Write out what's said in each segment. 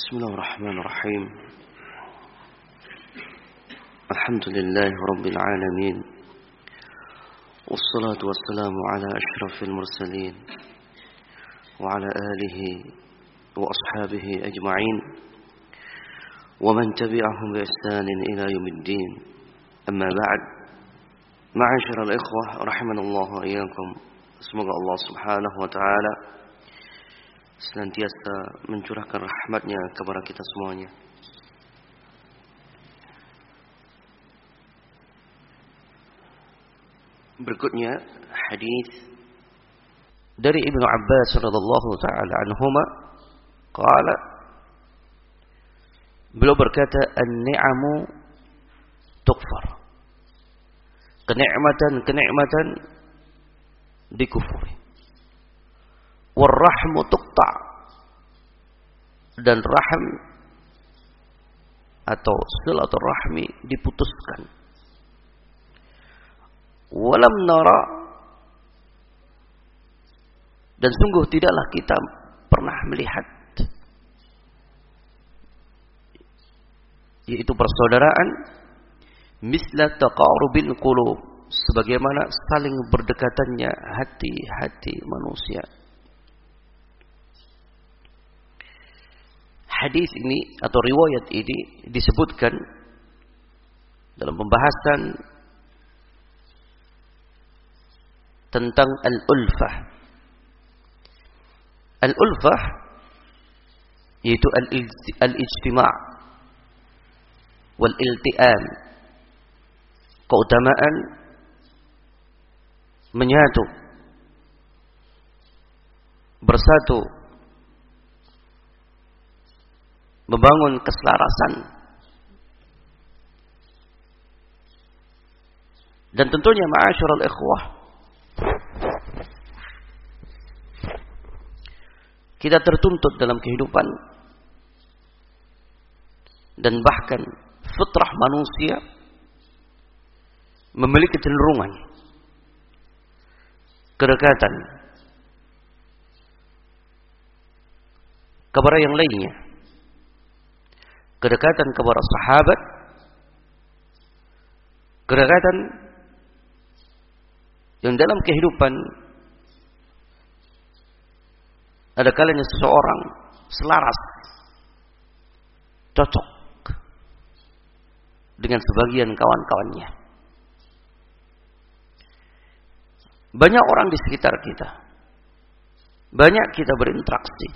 بسم الله الرحمن الرحيم الحمد لله رب العالمين والصلاة والسلام على أشرف المرسلين وعلى آله وأصحابه أجمعين ومن تبعهم بإحسان إلى يوم الدين أما بعد معاشر الإخوة رحمنا الله وإياكم. Semoga Allah Subhanahu wa taala senantiasa mencurahkan rahmatnya kepada kita semuanya. Berikutnya hadis dari Ibnu Abbas radhiyallahu taala anhuma qala, beliau berkata, an-ni'amu tukfar, kenikmatan dikufuri, warrahmu tuqta, dan rahim atau silaturahmi diputuskan. Walam nara, dan sungguh tidaklah kita pernah melihat, yaitu persaudaraan, misla taqarubil qulub, sebagaimana saling berdekatannya hati-hati manusia. Hadis ini atau riwayat ini disebutkan dalam pembahasan tentang al-ulfah. Al-ulfah yaitu al-ijtima' wal-ilti'am, keutamaan menyatu, bersatu, membangun keselarasan. Dan tentunya ma'asyiral ikhwah, kita tertuntut dalam kehidupan dan bahkan fitrah manusia memiliki kecenderungan kedekatan kepada yang lainnya, kedekatan kepada sahabat, kedekatan yang dalam kehidupan ada kalanya seseorang selaras, cocok dengan sebagian kawan-kawannya. Banyak orang di sekitar kita, banyak kita berinteraksi,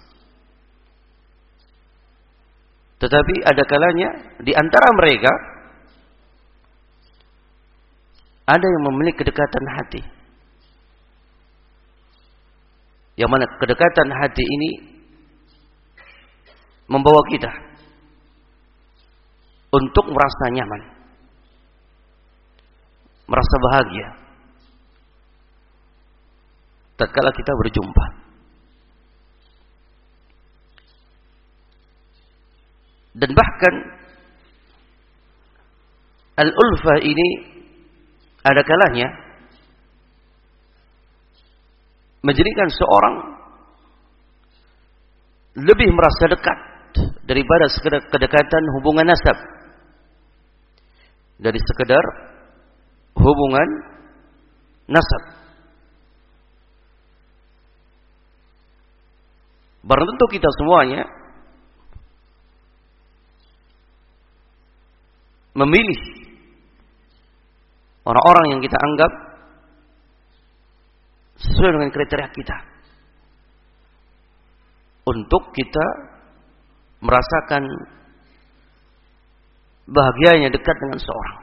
tetapi ada kalanya di antara mereka ada yang memiliki kedekatan hati, yang mana kedekatan hati ini membawa kita untuk merasa nyaman, merasa bahagia tatkala kita berjumpa. Dan bahkan al-ulfah ini ada kalanya menjadikan seorang lebih merasa dekat daripada sekedar kedekatan hubungan nasab, dari sekedar hubungan nasab. Barang tentu kita semuanya memilih orang-orang yang kita anggap sesuai dengan kriteria kita untuk kita merasakan bahagianya dekat dengan seorang.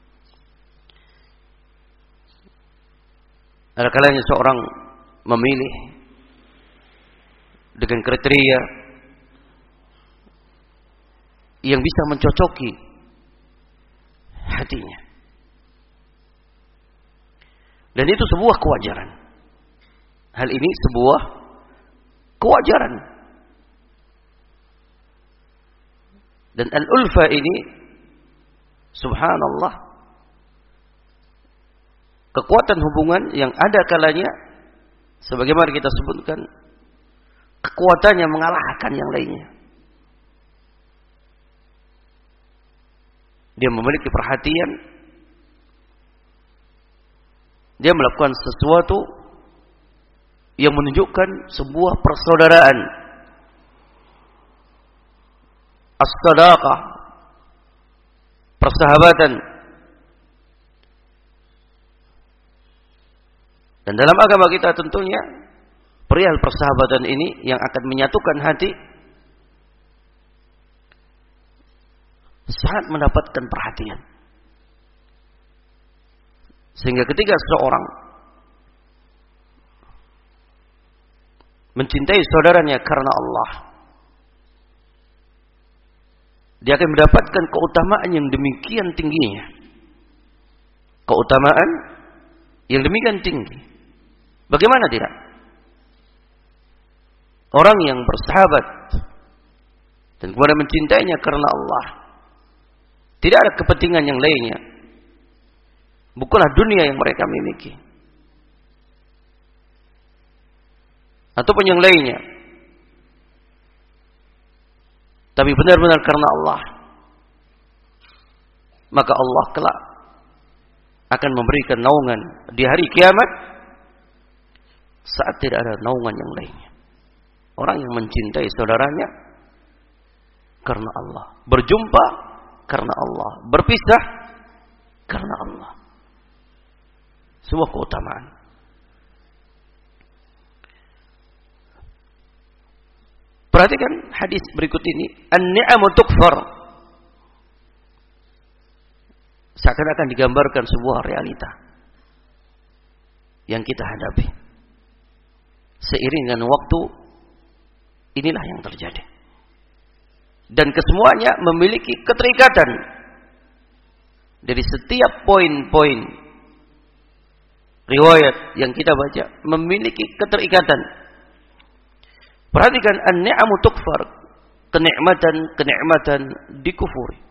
Ada kalanya seorang memilih dengan kriteria yang bisa mencocoki hatinya. Dan itu sebuah kewajaran. Hal ini sebuah kewajaran. Dan al-ulfa ini, subhanallah, kekuatan hubungan yang ada kalanya, sebagaimana kita sebutkan, kekuatannya mengalahkan yang lainnya. dia memiliki perhatian, dia melakukan sesuatu yang menunjukkan sebuah persaudaraan, as-sadaqah, persahabatan. Dan dalam agama kita tentunya perihal persahabatan ini yang akan menyatukan hati sangat mendapatkan perhatian. Sehingga ketika seseorang mencintai saudaranya karena Allah, dia akan mendapatkan keutamaan yang demikian tingginya. Keutamaan yang demikian tinggi. Bagaimana tidak? Orang yang bersahabat dan kemudian mencintainya karena Allah, tidak ada kepentingan yang lainnya, bukanlah dunia yang mereka miliki ataupun yang lainnya, tapi benar-benar karena Allah, maka Allah kelak akan memberikan naungan di hari kiamat saat tidak ada naungan yang lainnya. Orang yang mencintai saudaranya karena Allah, berjumpa karena Allah, berpisah karena Allah, sebuah keutamaan. Perhatikan hadis berikut ini, an-ni'amu tukfar. Seakan-akan digambarkan sebuah realita yang kita hadapi. Seiring dengan waktu, inilah yang terjadi. Dan kesemuanya memiliki keterikatan. Dari setiap poin-poin riwayat yang kita baca memiliki keterikatan. Perhatikan, an-ni'amu tukfar, kenikmatan dikufuri.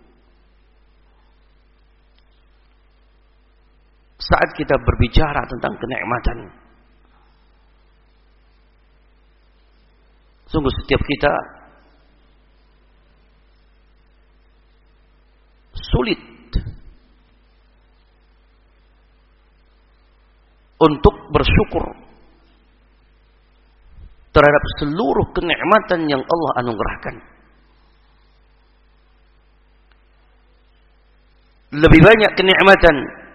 Saat kita berbicara tentang kenikmatan, sungguh setiap kita sulit untuk bersyukur terhadap seluruh kenikmatan yang Allah anugerahkan. Lebih banyak kenikmatan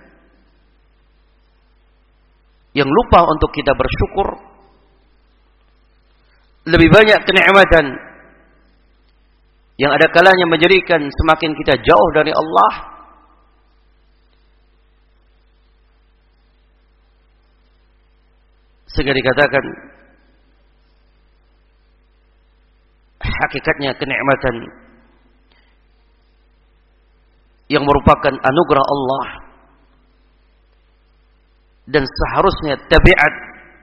yang lupa untuk kita bersyukur, lebih banyak kenikmatan yang ada kalanya menjadikan semakin kita jauh dari Allah, sehingga dikatakan hakikatnya kenikmatan yang merupakan anugerah Allah dan seharusnya tabiat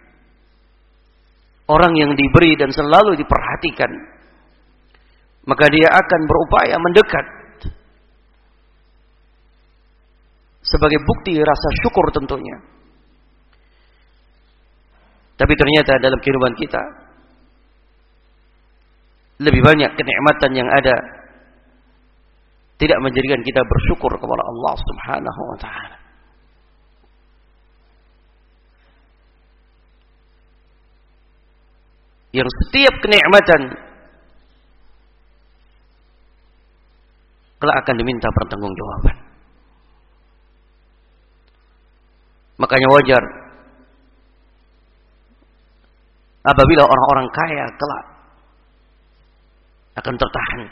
orang yang diberi dan selalu diperhatikan, maka dia akan berupaya mendekat sebagai bukti rasa syukur tentunya. Tapi ternyata dalam kehidupan kita lebih banyak kenikmatan yang ada tidak menjadikan kita bersyukur kepada Allah Subhanahu wa taala. Yang setiap kenikmatan kelak akan diminta pertanggungjawaban. Makanya wajar apabila orang-orang kaya kelak akan tertahan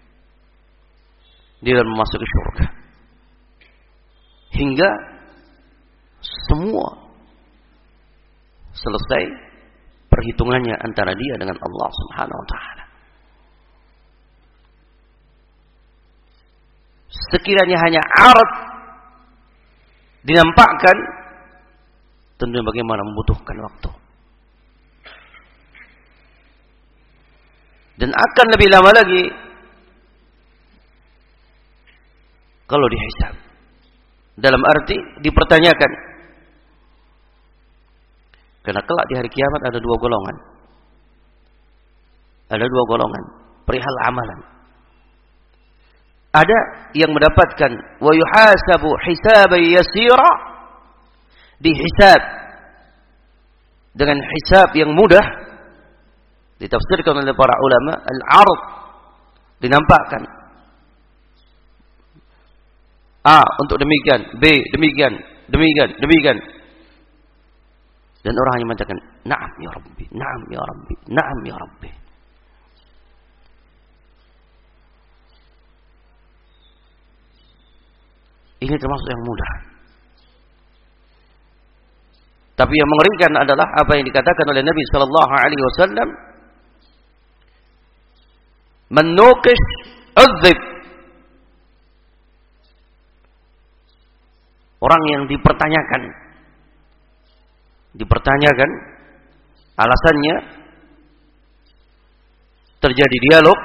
di dalam memasuki surga, hingga semua selesai perhitungannya antara dia dengan Allah Subhanahu wa taala. Sekiranya hanya arad dinampakkan, tentunya bagaimana membutuhkan waktu. Dan akan lebih lama lagi kalau dihisab. Dalam arti dipertanyakan. Karena kelak di hari kiamat ada dua golongan. Ada dua golongan perihal amalan. Ada yang mendapatkan wa yuhasabu hisaban yasira, dihisab dengan hisab yang mudah. Ditafsirkan oleh para ulama al-'ard, dinampakkan. A untuk demikian, B demikian, demikian. Dan orang hanya mengatakan na'am ya Rabbi, na'am ya Rabbi, na'am ya Rabbi. Ini termasuk yang mudah. Tapi yang mengerikan adalah apa yang dikatakan oleh Nabi sallallahu alaihi wasallam, "Man nuqish 'udzib." Orang yang dipertanyakan alasannya terjadi dialog,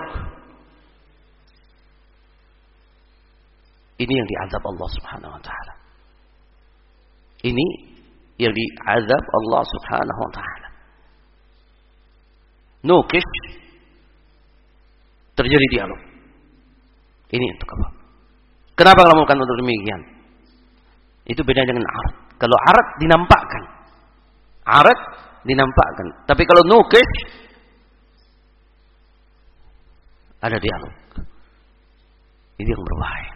ini yang diazab Allah Subhanahu wa taala. Ini yang diazab Allah Subhanahu wa taala. Nukish, terjadi dialog. Ini untuk apa? Kenapa kamu melakukan untuk demikian? Itu beda dengan arat. Kalau arat dinampakkan. Tapi kalau nukish, ada dialog. Ini yang berbahaya.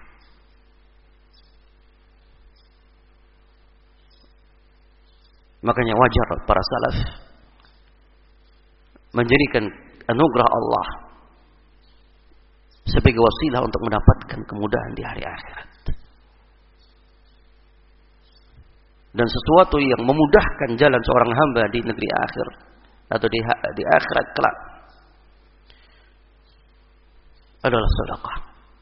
Makanya wajar para salaf menjadikan anugerah Allah sebagai wasilah untuk mendapatkan kemudahan di hari akhirat. Dan sesuatu yang memudahkan jalan seorang hamba di negeri akhir atau di akhirat kelak adalah sedekah.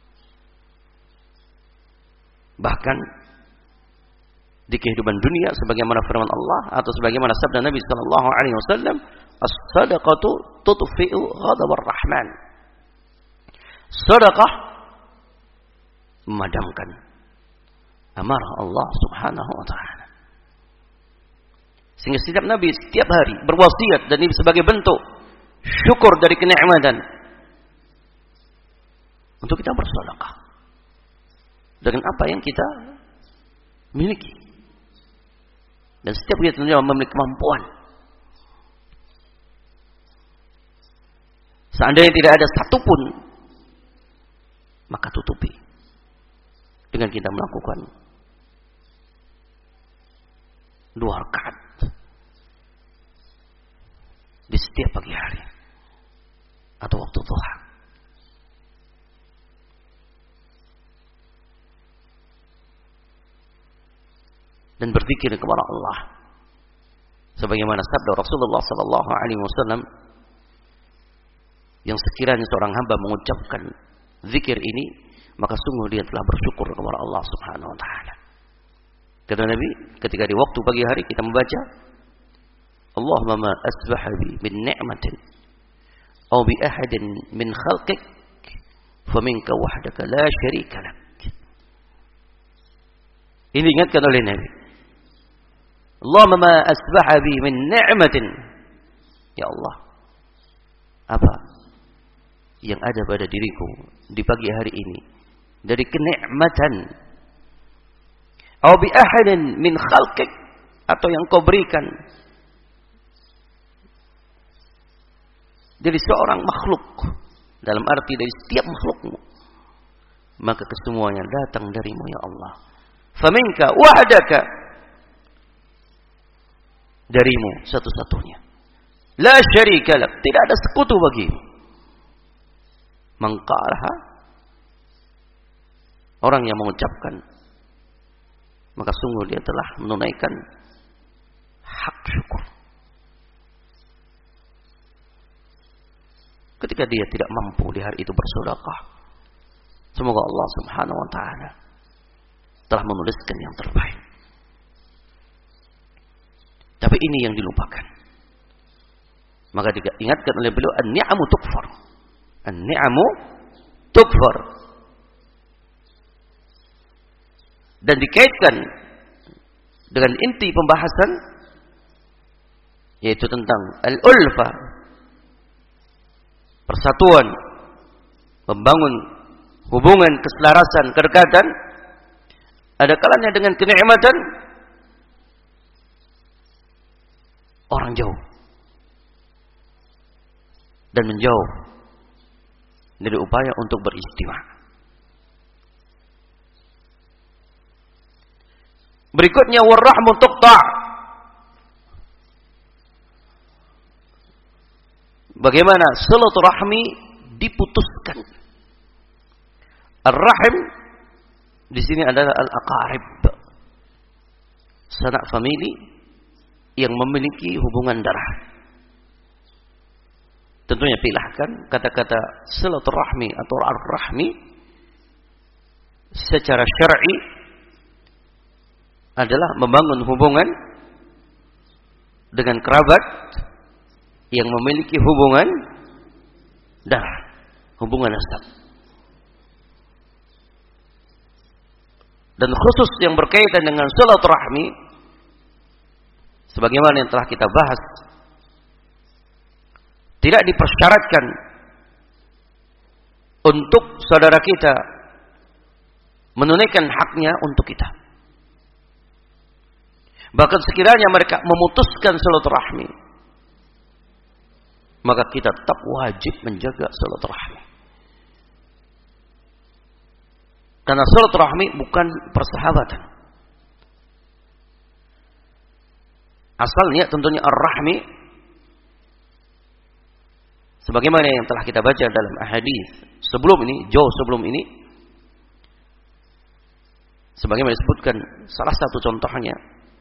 Bahkan di kehidupan dunia, sebagaimana firman Allah atau sebagaimana sabda Nabi sallallahu alaihi wasallam, as-sadaqatu tudfi'u ghadabar rahman. Sedekah memadamkan amarah Allah Subhanahu wa taala. Sehingga setiap Nabi setiap hari berwasiat, dan ini sebagai bentuk syukur dari kenikmatan untuk kita bersedekah dengan apa yang kita miliki. Dan setiap kita tentunya memiliki kemampuan. Seandainya tidak ada satupun, maka tutupi dengan kita melakukan 2 rakaat di setiap pagi hari atau waktu duha. Dan berzikir kepada Allah sebagaimana sabda Rasulullah sallallahu alaihi wasallam, yang sekiranya seorang hamba mengucapkan zikir ini, maka sungguh dia telah bersyukur kepada Allah Subhanahu wa taala. Kata Nabi, ketika di waktu pagi hari kita membaca Allahumma ma asbaha bi min ni'matin aw bi ahadin min khalqik faminka wahdaka la syarika lak. Ini diingatkan oleh Nabi. Allahumma ma asbaha bi min ni'matin. Ya Allah, apa yang ada pada diriku di pagi hari ini dari kenikmatan, aw bi ahadin min khalqik, atau yang kau berikan dari seorang makhluk, dalam arti dari setiap makhlukmu, maka kesemuanya datang darimu ya Allah. Faminka wahdaka, darimu satu-satunya. La syarika lak, tidak ada sekutu bagimu. Mangqalaha, orang yang mengucapkan, maka sungguh dia telah menunaikan hak syukur. Ketika dia tidak mampu di hari itu bersedekah, semoga Allah Subhanahu wa taala telah menuliskan yang terbaik. Tapi ini yang dilupakan. Maka diingatkan oleh beliau, an-ni'amu tukfar. An-ni'amu tukfar. Dan dikaitkan dengan inti pembahasan, yaitu tentang al-ulfa, persatuan, membangun hubungan, keselarasan, kedekatan, ada kalanya dengan kenikmatan orang jauh dan menjauh dari upaya untuk beristimewa. Berikutnya warahmu tuqta'. Bagaimana silaturahmi diputuskan? Ar-rahim di sini adalah al-aqarib, sanak famili yang memiliki hubungan darah. Tentunya pilihkan kata-kata silaturahmi atau ar-rahmi secara syar'i adalah membangun hubungan dengan kerabat yang memiliki hubungan darah, hubungan nasab. Dan khusus yang berkaitan dengan silaturahmi, sebagaimana yang telah kita bahas, tidak dipersyaratkan untuk saudara kita menunaikan haknya untuk kita. Bahkan sekiranya mereka memutuskan silaturahmi, maka kita tetap wajib menjaga silaturahmi. Karena silaturahmi bukan persahabatan. Asalnya tentunya ar-rahmi, sebagaimana yang telah kita baca dalam hadis sebelum ini, jauh sebelum ini, sebagaimana disebutkan salah satu contohnya,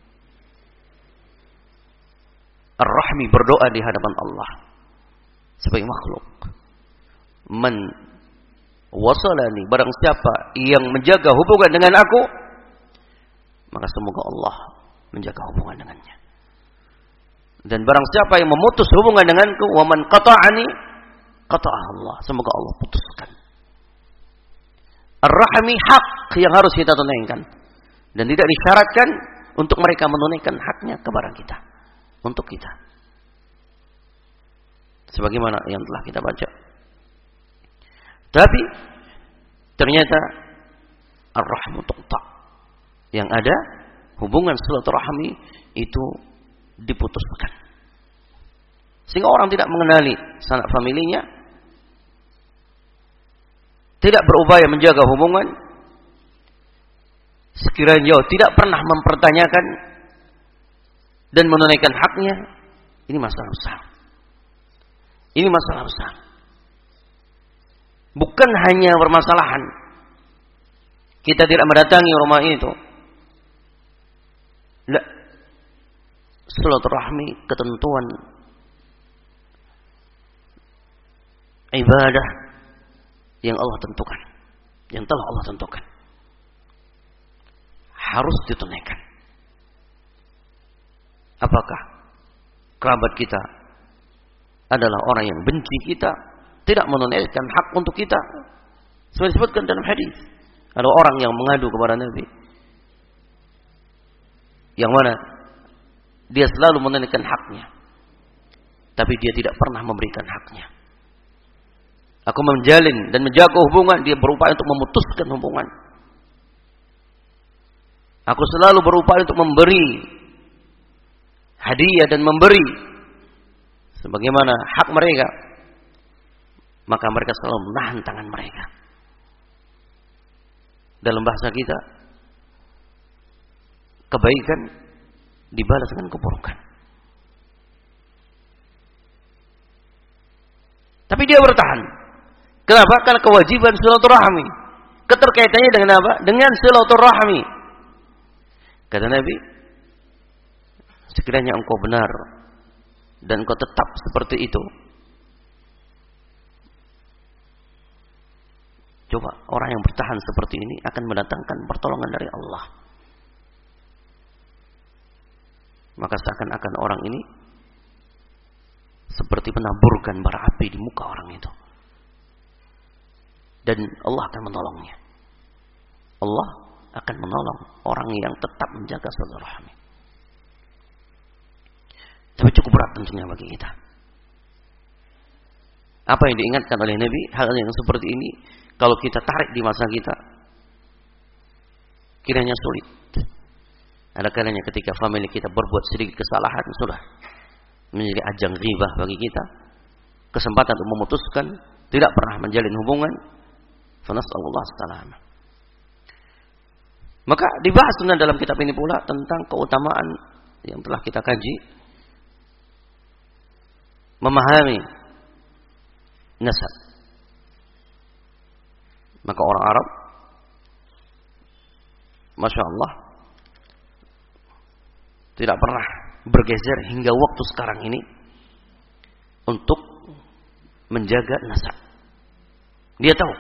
ar-rahmi berdoa di hadapan Allah sebagai makhluk. Man wasalani, barang siapa yang menjaga hubungan dengan aku, maka semoga Allah menjaga hubungan dengannya. Dan barang siapa yang memutus hubungan denganku, wa man qata'ani qata'ah Allah, semoga Allah putuskan. Ar-rahmi hak yang harus kita tunaikan, dan tidak disyaratkan untuk mereka menunaikan haknya kepada kita, untuk kita. Sebagaimana yang telah kita baca. Tapi ternyata ar-rahmu tuqta', yang ada hubungan silaturahmi itu diputuskan, sehingga orang tidak mengenali sanak familinya, tidak berupaya menjaga hubungan, sekiranya tidak pernah mempertanyakan dan menunaikan haknya. Ini masalah besar. Ini masalah besar. Bukan hanya permasalahan kita tidak mendatangi rumah itu. La, silaturahmi ketentuan ibadah yang Allah tentukan, yang telah Allah tentukan, harus ditunaikan. Apakah kerabat kita adalah orang yang benci kita, tidak menunaikan hak untuk kita? Seperti disebutkan dalam hadis, ada orang yang mengadu kepada Nabi, yang mana dia selalu menunaikan haknya, tapi dia tidak pernah memberikan haknya. Aku menjalin dan menjaga hubungan, dia berupaya untuk memutuskan hubungan. Aku selalu berupaya untuk memberi hadiah dan memberi sebagaimana hak mereka, maka mereka selalu menahan tangan mereka. Dalam bahasa kita, kebaikan dibalas dengan keburukan. Tapi dia bertahan. Kenapa? Karena kewajiban silaturahmi. Keterkaitannya dengan apa? Dengan silaturahmi. Kata Nabi, sekiranya engkau benar dan engkau tetap seperti itu, coba orang yang bertahan seperti ini akan mendatangkan pertolongan dari Allah. Maka seakan-akan orang ini seperti menaburkan bara api di muka orang itu, dan Allah akan menolongnya. Allah akan menolong orang yang tetap menjaga silaturahmi. Tapi cukup berat tentunya bagi kita. Apa yang diingatkan oleh Nabi, hal yang seperti ini kalau kita tarik di masa kita, kiranya sulit. Ada kalanya ketika family kita berbuat sedikit kesalahan, sudah menjadi ajang ghibah bagi kita, kesempatan untuk memutuskan, tidak pernah menjalin hubungan. Fanas'alullah salamah. Maka dibahas dalam kitab ini pula tentang keutamaan yang telah kita kaji, memahami nasab. Maka orang Arab, Masya Allah, tidak pernah bergeser hingga waktu sekarang ini untuk menjaga nasab. Dia tahu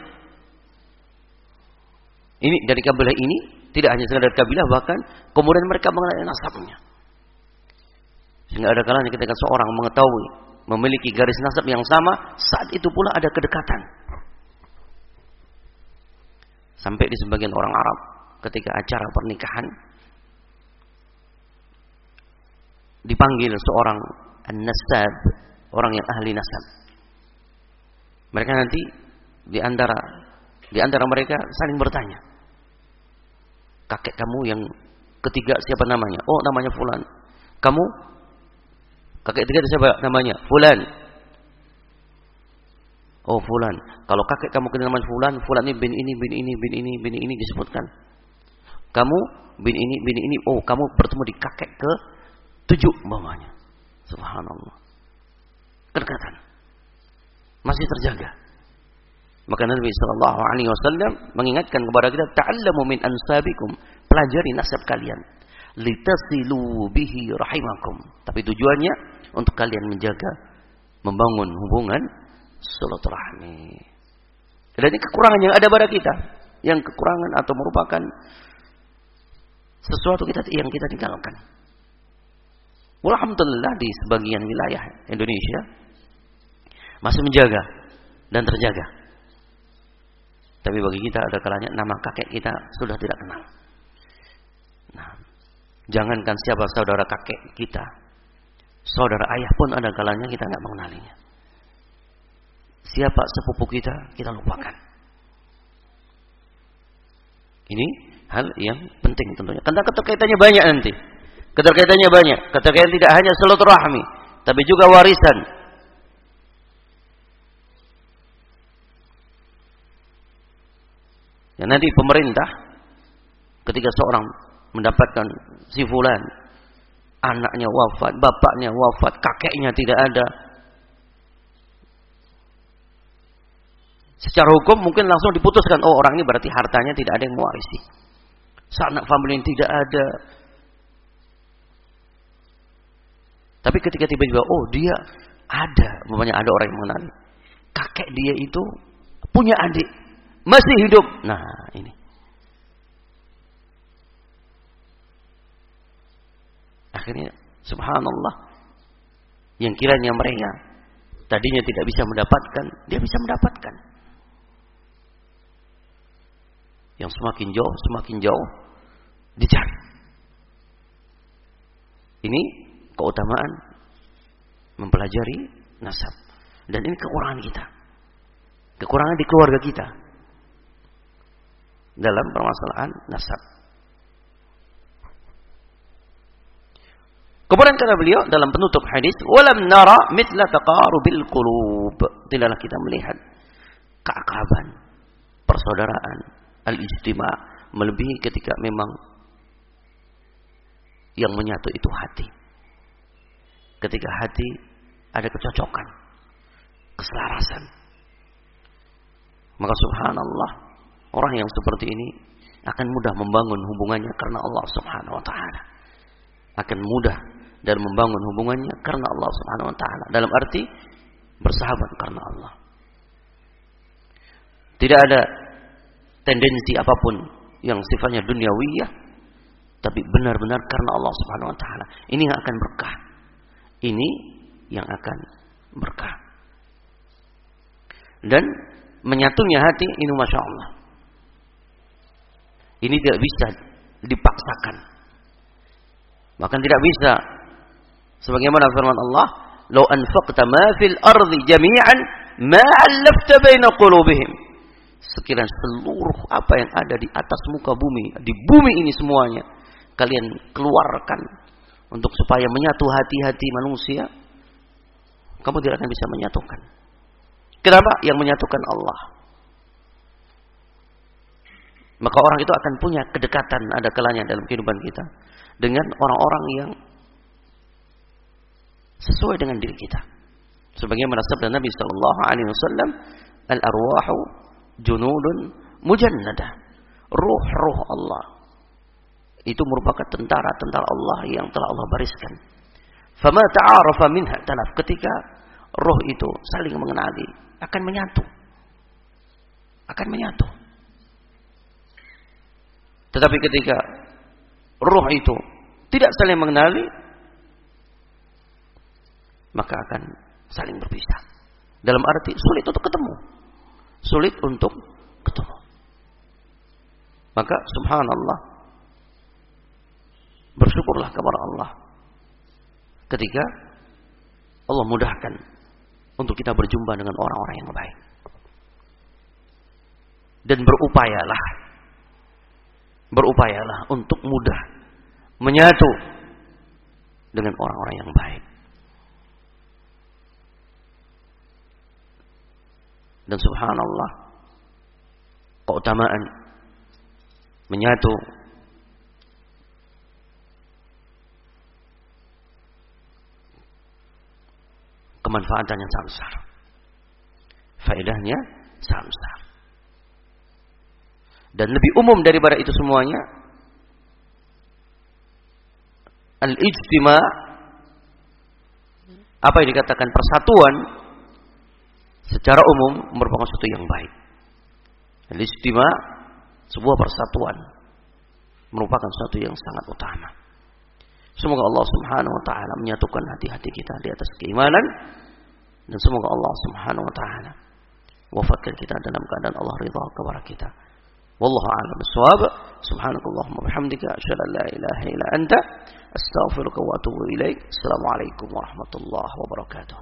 ini dari kabilah ini, tidak hanya sekedar kabilah, bahkan kemudian mereka mengenai nasabnya. Sehingga ada kalanya ketika seorang mengetahui memiliki garis nasab yang sama, saat itu pula ada kedekatan. Sampai di sebagian orang Arab ketika acara pernikahan dipanggil seorang an-nasab, orang yang ahli nasab. Mereka nanti di antara mereka saling bertanya, kakek kamu yang ketiga siapa namanya? Oh, namanya fulan. Kamu kakek ketiga siapa namanya? Fulan. Oh, fulan. Kalau kakek kamu kenal namanya fulan, fulan ini bin ini, bin ini, bin ini, bin ini disebutkan. Kamu bin ini, bin ini. Oh, kamu bertemu di kakek ke 7 umpamanya. Subhanallah. Kedekatan masih terjaga. Maka Nabi sallallahu alaihi wasallam mengingatkan kepada kita, ta'allamu min ansabikum, pelajari nasab kalian, litasilu bihi rahimakum. Tapi tujuannya untuk kalian menjaga, membangun hubungan silaturahmi. Dan ini kekurangan yang ada pada kita, yang kekurangan atau merupakan sesuatu yang kita tinggalkan. Alhamdulillah di sebagian wilayah Indonesia masih menjaga dan terjaga. Tapi bagi kita ada kalanya nama kakek kita sudah tidak kenal. Nah, jangankan siapa saudara kakek kita, saudara ayah pun ada kalanya kita nggak mengenalinya. Siapa sepupu kita lupakan. Ini hal yang penting tentunya. Karena keterkaitannya banyak nanti. Keterkaitannya banyak. Keterkaitan tidak hanya silaturahmi, tapi juga warisan. Ya, nanti pemerintah ketika seorang mendapatkan si fulan, anaknya wafat, bapaknya wafat, kakeknya tidak ada, secara hukum mungkin langsung diputuskan, oh orang ini berarti hartanya tidak ada yang mewarisi, sanak famili tidak ada. Tapi ketika tiba-tiba, oh dia ada, umpamanya ada orang yang mengenal kakek dia itu punya adik masih hidup. Nah, ini akhirnya subhanallah, yang kiranya mereka tadinya tidak bisa mendapatkan, dia bisa mendapatkan. Yang semakin jauh dicari. Ini keutamaan mempelajari nasab. Dan ini kekurangan kita. Kekurangan di keluarga kita dalam permasalahan nasab. Kemudian kata beliau dalam penutup hadis, "Walam nara mithla taqarubil qulub." Tidaklah kita melihat keakraban, persaudaraan, al-ijtima' melebihi ketika memang yang menyatu itu hati. Ketika hati ada kecocokan, keselarasan, maka subhanallah, orang yang seperti ini akan mudah membangun hubungannya karena Allah Subhanahu wa taala. Akan mudah dalam membangun hubungannya karena Allah Subhanahu wa taala. Dalam arti bersahabat karena Allah. Tidak ada tendensi apapun yang sifatnya duniawiyah, tapi benar-benar karena Allah Subhanahu wa taala. Ini yang akan berkah. Ini yang akan berkah. Dan menyatunya hati ini Masya Allah. Ini tidak bisa dipaksakan. Bahkan tidak bisa. Sebagaimana firman Allah, "Lau anfaqta ma fil ardi jami'an ma 'allafta baina qulubihim. Sekiranya seluruh apa yang ada di atas muka bumi, di bumi ini semuanya kalian keluarkan untuk supaya menyatu hati-hati manusia, kamu tidak akan bisa menyatukan. Kenapa? Yang menyatukan Allah. Maka orang itu akan punya kedekatan ada kalanya dalam kehidupan kita dengan orang-orang yang sesuai dengan diri kita. Sebagaimana sabda Nabi sallallahu alaihi wasallam, al-arwahu junudun mujannadah. Ruh-ruh Allah itu merupakan tentara-tentara Allah yang telah Allah bariskan. Fama ta'arafa minha talaf. Ketika roh itu saling mengenali, akan menyatu. Akan menyatu. Tetapi ketika roh itu tidak saling mengenali, maka akan saling berpisah. Dalam arti sulit untuk ketemu. Sulit untuk ketemu. Maka subhanallah, bersyukurlah kepada Allah ketika Allah mudahkan untuk kita berjumpa dengan orang-orang yang baik. Dan berupayalah untuk mudah menyatu dengan orang-orang yang baik. Dan subhanallah, keutamaan menyatu kemanfaatan yang sangat besar. Faedahnya sangat besar. Dan lebih umum daripada itu semuanya, al-ijtima', apa yang dikatakan persatuan secara umum merupakan sesuatu yang baik. Al-ijtima', sebuah persatuan, merupakan sesuatu yang sangat utama. Semoga Allah Subhanahu wa taala menyatukan hati-hati kita di atas keimanan, dan semoga Allah Subhanahu wa taala wafatkan kita dalam keadaan Allah ridha kepada kita. Wallahu a'lam bissawab. Subhanakallahumma bihamdika asyhadu an la ilaha illa anta astaghfiruka wa atubu ilaik. Assalamualaikum warahmatullahi wabarakatuh.